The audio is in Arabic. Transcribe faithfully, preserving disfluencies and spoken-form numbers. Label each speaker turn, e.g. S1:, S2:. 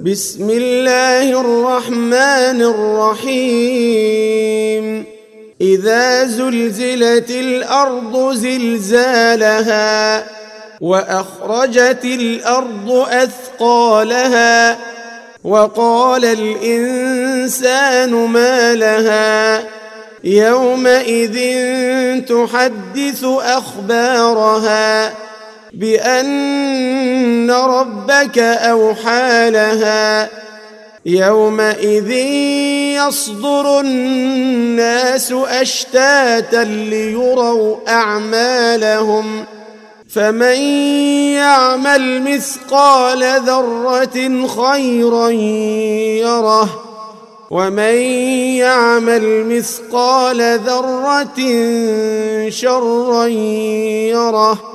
S1: بسم الله الرحمن الرحيم إذا زلزلت الأرض زلزالها وأخرجت الأرض أثقالها وقال الإنسان ما لها يومئذ تحدث أخبارها بأن ربك أوحى لها يومئذ يصدر الناس أشتاتا ليروا أعمالهم فمن يعمل مثقال ذرة خيرا يره ومن يعمل مثقال ذرة شرا يره